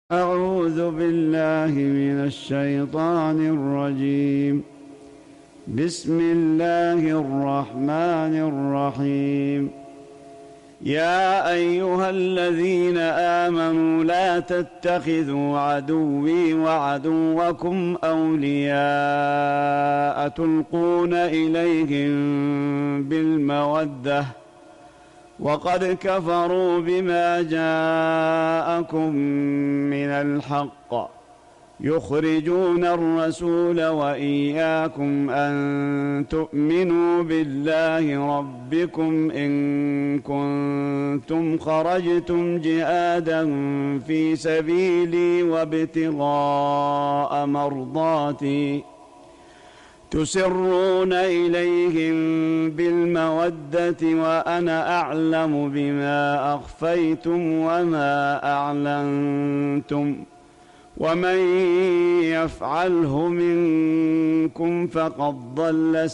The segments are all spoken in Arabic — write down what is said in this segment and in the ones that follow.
أعوذ بالله من الشيطان الرجيم. بسم الله الرحمن الرحيم. يا أيها الذين آمنوا لا تتخذوا عدوي وعدوكم أولياء تلقون إليهم بالمودة وقد كفروا بما جاءكم من الحق يخرجون الرسول وإياكم أن تؤمنوا بالله ربكم إن كنتم خرجتم جهادا في سبيلي وابتغاء مرضاتي تسرون إليهم بالمودة وأنا أعلم بما أخفيتم وما أعلنتم ومن يفعله منكم فقد ضل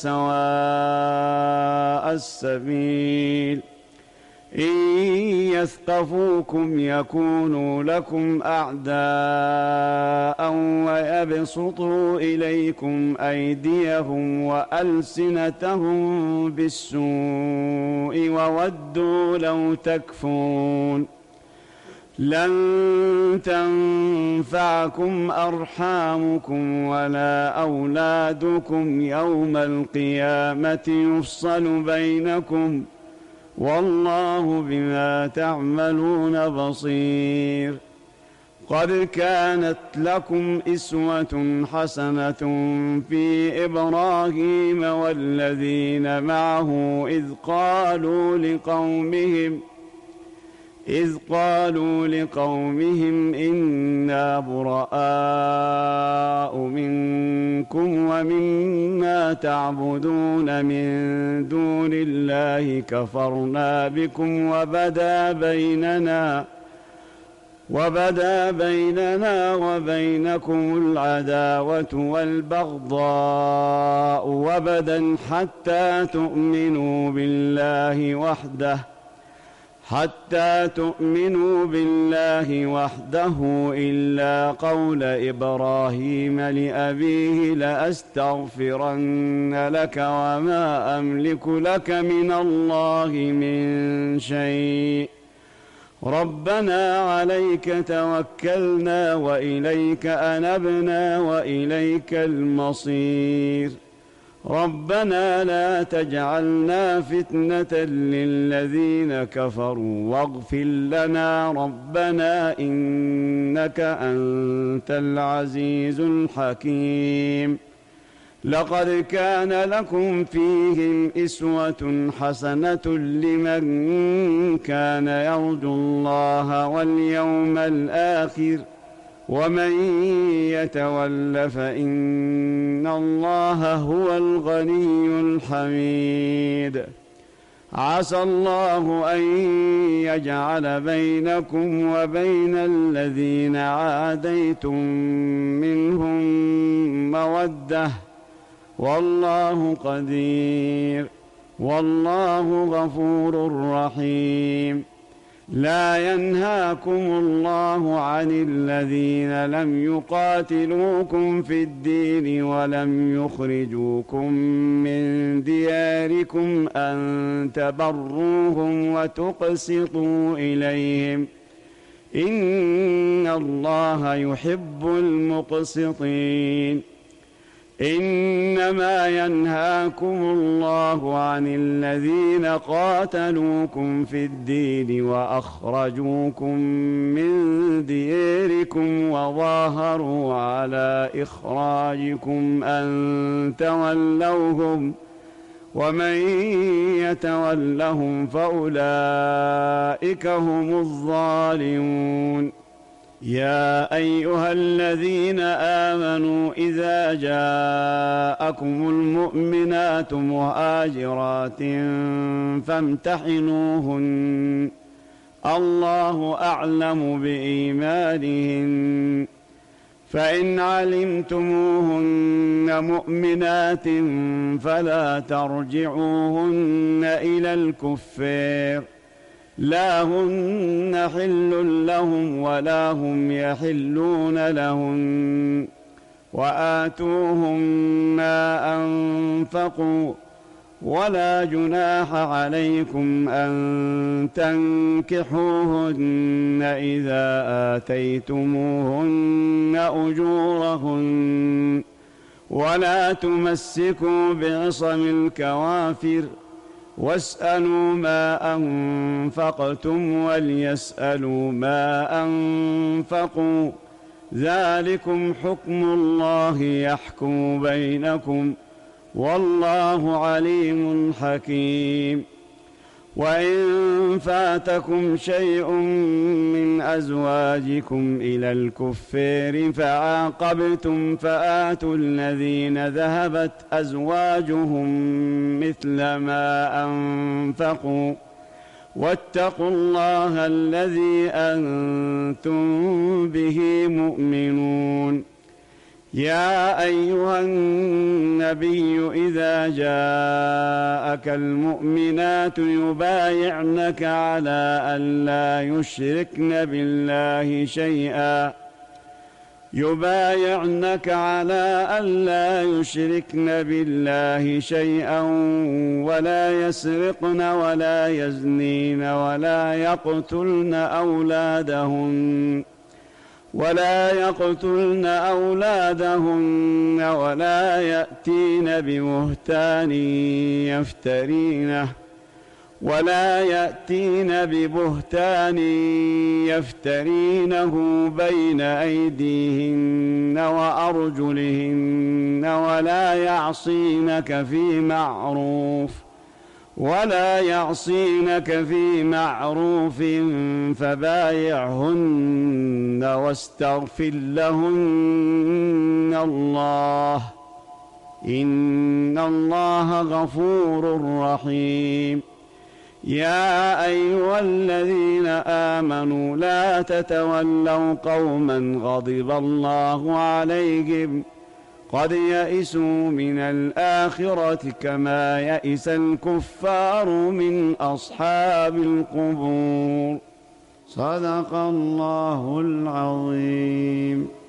سواء السبيل. إن يثقفوكم يكونوا لكم أعداء ويبسطوا إليكم أيديهم وألسنتهم بالسوء وودوا لو تكفرون. لن تنفعكم أرحامكم ولا أولادكم يوم القيامة يفصل بينكم والله بما تعملون بصير. قد كانت لكم إسوة حسنة في إبراهيم والذين معه إذ قالوا لقومهم إنا براء منكم ومما تعبدون من دون الله كفرنا بكم وبدا بيننا وبينكم العداوة والبغضاء وبدا حتى تؤمنوا بالله وحده إلا قول إبراهيم لأبيه لأستغفرن لك وما أملك لك من الله من شيء ربنا عليك توكلنا وإليك أنبنا وإليك المصير. ربنا لا تجعلنا فتنة للذين كفروا واغفر لنا ربنا إنك أنت العزيز الحكيم. لقد كان لكم فيهم إسوة حسنة لمن كان يرجو الله واليوم الآخر ومن يتول فإن الله هو الغني الحميد. عسى الله أن يجعل بينكم وبين الذين عاديتم منهم مودة والله قدير والله غفور رحيم. لا ينهاكم الله عن الذين لم يقاتلوكم في الدين ولم يخرجوكم من دياركم أن تبروهم وتقسطوا إليهم إن الله يحب المقسطين. إنما ينهاكم الله عن الذين قاتلوكم في الدين وأخرجوكم من دياركم وظاهروا على إخراجكم أن تولوهم ومن يتولهم فأولئك هم الظالمون. يا أيها الذين آمنوا إذا جاءكم المؤمنات مهاجرات فامتحنوهن الله أعلم بإيمانهن فإن علمتموهن مؤمنات فلا ترجعوهن إلى الكفار لا هن حل لهم ولا هم يحلون لهن وآتوهم ما أنفقوا ولا جناح عليكم أن تنكحوهن إذا آتيتموهن أجورهن ولا تمسكوا بعصم الكوافر واسألوا ما أنفقتم وليسألوا ما أنفقوا ذلكم حكم الله يحكم بينكم والله عليم حكيم. وإن فاتكم شيء من أزواجكم إلى الكفار فعاقبتم فآتوا الذين ذهبت أزواجهم مثل ما أنفقوا واتقوا الله الذي أنتم به مؤمنون. يا أيها النبي إذا جاءك المؤمنات يبايعنك على ألا يشركن بالله شيئا ولا يسرقن ولا يزنين ولا يقتلن أولادهن ولا يأتين ببهتان يفترينه بين أيديهن وأرجلهن ولا يعصينك في معروف فبايعهن واستغفر لهن الله إن الله غفور رحيم. يا أيها الذين آمنوا لا تتولوا قوما غضب الله عليهم قد يئسوا من الآخرة كما يئس الكفار من أصحاب القبور. صدق الله العظيم.